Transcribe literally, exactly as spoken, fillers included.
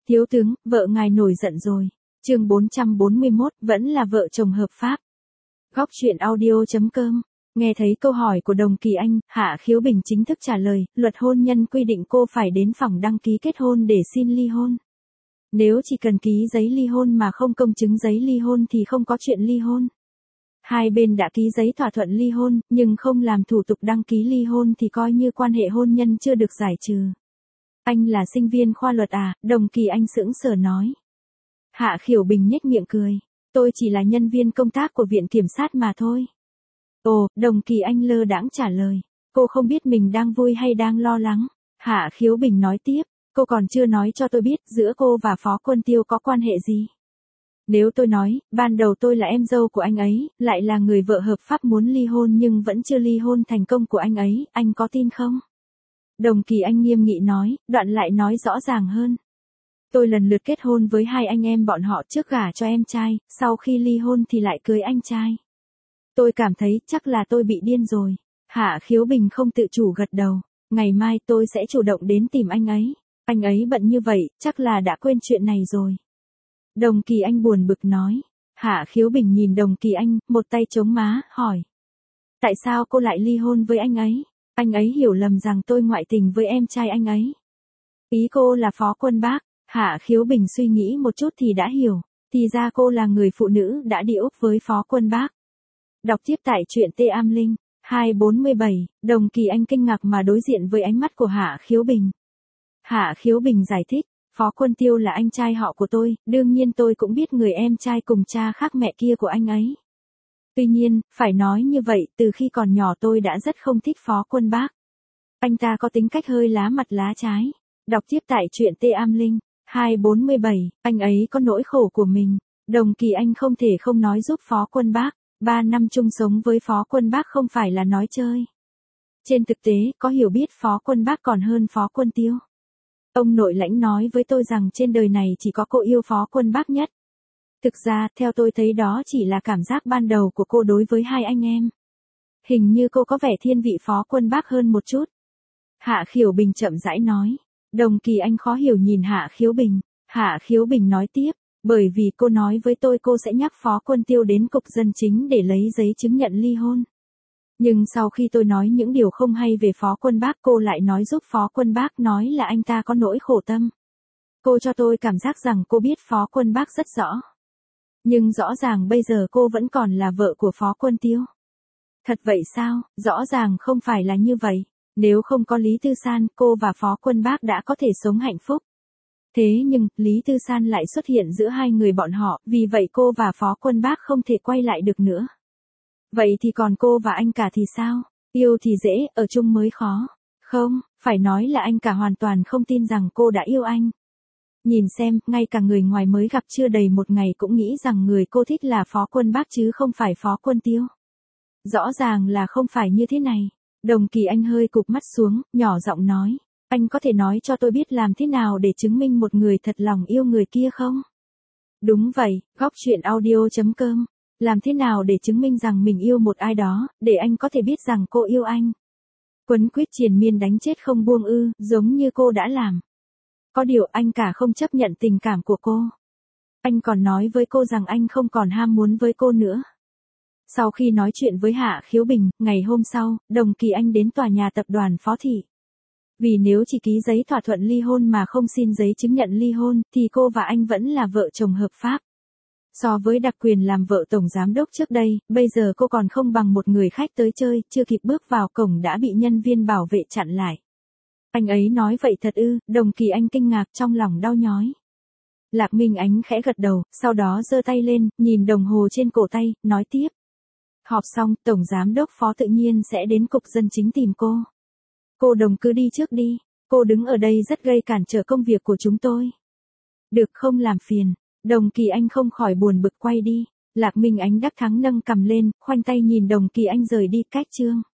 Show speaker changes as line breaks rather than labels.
Thiếu tướng, vợ ngài nổi giận rồi. Chương bốn trăm bốn mươi mốt, vẫn là vợ chồng hợp pháp. Góc truyện audio chấm com. Nghe thấy câu hỏi của Đồng Kỳ Anh, Hạ Khiếu Bình chính thức trả lời, luật hôn nhân quy định cô phải đến phòng đăng ký kết hôn để xin ly hôn. Nếu chỉ cần ký giấy ly hôn mà không công chứng giấy ly hôn thì không có chuyện ly hôn. Hai bên đã ký giấy thỏa thuận ly hôn, nhưng không làm thủ tục đăng ký ly hôn thì coi như quan hệ hôn nhân chưa được giải trừ. Anh là sinh viên khoa luật à? Đồng Kỳ Anh sững sờ nói. Hạ Khiếu Bình nhếch miệng cười. Tôi chỉ là nhân viên công tác của viện kiểm sát mà thôi. Ồ, Đồng Kỳ Anh lơ đãng trả lời. Cô không biết mình đang vui hay đang lo lắng. Hạ Khiếu Bình nói tiếp. Cô còn chưa nói cho tôi biết giữa cô và Phó Quân Tiêu có quan hệ gì. Nếu tôi nói, ban đầu tôi là em dâu của anh ấy, lại là người vợ hợp pháp muốn ly hôn nhưng vẫn chưa ly hôn thành công của anh ấy, anh có tin không? Đồng Kỳ Anh nghiêm nghị nói, đoạn lại nói rõ ràng hơn. Tôi lần lượt kết hôn với hai anh em bọn họ trước gả cho em trai, sau khi ly hôn thì lại cưới anh trai. Tôi cảm thấy chắc là tôi bị điên rồi. Hạ Khiếu Bình không tự chủ gật đầu. Ngày mai tôi sẽ chủ động đến tìm anh ấy. Anh ấy bận như vậy, chắc là đã quên chuyện này rồi. Đồng Kỳ Anh buồn bực nói. Hạ Khiếu Bình nhìn Đồng Kỳ Anh, một tay chống má, hỏi. Tại sao cô lại ly hôn với anh ấy? Anh ấy hiểu lầm rằng tôi ngoại tình với em trai anh ấy. Ý cô là Phó Quân Bác. Hạ Khiếu Bình suy nghĩ một chút thì đã hiểu. Thì ra cô là người phụ nữ đã đi Úc với Phó Quân Bác. Đọc tiếp tại truyện T Am Linh. hai bốn bảy, Đồng Kỳ Anh kinh ngạc mà đối diện với ánh mắt của Hạ Khiếu Bình. Hạ Khiếu Bình giải thích. Phó Quân Tiêu là anh trai họ của tôi, đương nhiên tôi cũng biết người em trai cùng cha khác mẹ kia của anh ấy. Tuy nhiên, phải nói như vậy, từ khi còn nhỏ tôi đã rất không thích Phó Quân Bác. Anh ta có tính cách hơi lá mặt lá trái. Đọc tiếp tại truyện T Am Linh. hai bốn bảy, anh ấy có nỗi khổ của mình. Đồng Kỳ Anh không thể không nói giúp Phó Quân Bác. Ba năm chung sống với Phó Quân Bác không phải là nói chơi. Trên thực tế, có hiểu biết Phó Quân Bác còn hơn Phó Quân Tiêu. Ông nội lãnh nói với tôi rằng trên đời này chỉ có cô yêu Phó Quân Bác nhất. Thực ra, theo tôi thấy đó chỉ là cảm giác ban đầu của cô đối với hai anh em. Hình như cô có vẻ thiên vị Phó Quân Bác hơn một chút. Hạ Khiếu Bình chậm rãi nói. Đồng Kỳ Anh khó hiểu nhìn Hạ Khiếu Bình. Hạ Khiếu Bình nói tiếp. Bởi vì cô nói với tôi cô sẽ nhắc Phó Quân Tiêu đến cục dân chính để lấy giấy chứng nhận ly hôn. Nhưng sau khi tôi nói những điều không hay về Phó Quân Bác cô lại nói giúp Phó Quân Bác nói là anh ta có nỗi khổ tâm. Cô cho tôi cảm giác rằng cô biết Phó Quân Bác rất rõ. Nhưng rõ ràng bây giờ cô vẫn còn là vợ của Phó Quân Tiêu. Thật vậy sao? Rõ ràng không phải là như vậy. Nếu không có Lý Tư San, cô và Phó Quân Bác đã có thể sống hạnh phúc. Thế nhưng, Lý Tư San lại xuất hiện giữa hai người bọn họ, vì vậy cô và Phó Quân Bác không thể quay lại được nữa. Vậy thì còn cô và anh cả thì sao? Yêu thì dễ, ở chung mới khó. Không, phải nói là anh cả hoàn toàn không tin rằng cô đã yêu anh. Nhìn xem, ngay cả người ngoài mới gặp chưa đầy một ngày cũng nghĩ rằng người cô thích là Phó Quân Bác chứ không phải Phó Quân Tiêu. Rõ ràng là không phải như thế này. Đồng Kỳ Anh hơi cụp mắt xuống, nhỏ giọng nói. Anh có thể nói cho tôi biết làm thế nào để chứng minh một người thật lòng yêu người kia không? Đúng vậy, góc truyện audio chấm com. Làm thế nào để chứng minh rằng mình yêu một ai đó, để anh có thể biết rằng cô yêu anh? Quấn quýt triền miên đánh chết không buông ư, giống như cô đã làm. Có điều anh cả không chấp nhận tình cảm của cô. Anh còn nói với cô rằng anh không còn ham muốn với cô nữa. Sau khi nói chuyện với Hạ Khiếu Bình, ngày hôm sau, Đồng Kỳ Anh đến tòa nhà tập đoàn Phó Thị. Vì nếu chỉ ký giấy thỏa thuận ly hôn mà không xin giấy chứng nhận ly hôn, thì cô và anh vẫn là vợ chồng hợp pháp. So với đặc quyền làm vợ tổng giám đốc trước đây, bây giờ cô còn không bằng một người khách tới chơi, chưa kịp bước vào cổng đã bị nhân viên bảo vệ chặn lại. Anh ấy nói vậy thật ư? Đồng Kỳ Anh kinh ngạc trong lòng đau nhói. Lạc Minh Ánh khẽ gật đầu, sau đó giơ tay lên, nhìn đồng hồ trên cổ tay, nói tiếp. Họp xong, tổng giám đốc Phó tự nhiên sẽ đến cục dân chính tìm cô. Cô Đồng cứ đi trước đi, cô đứng ở đây rất gây cản trở công việc của chúng tôi. Được không làm phiền. Đồng Kỳ Anh không khỏi buồn bực quay đi. Lạc Minh Ánh đắc thắng nâng cằm lên, khoanh tay nhìn Đồng Kỳ Anh rời đi cách chương.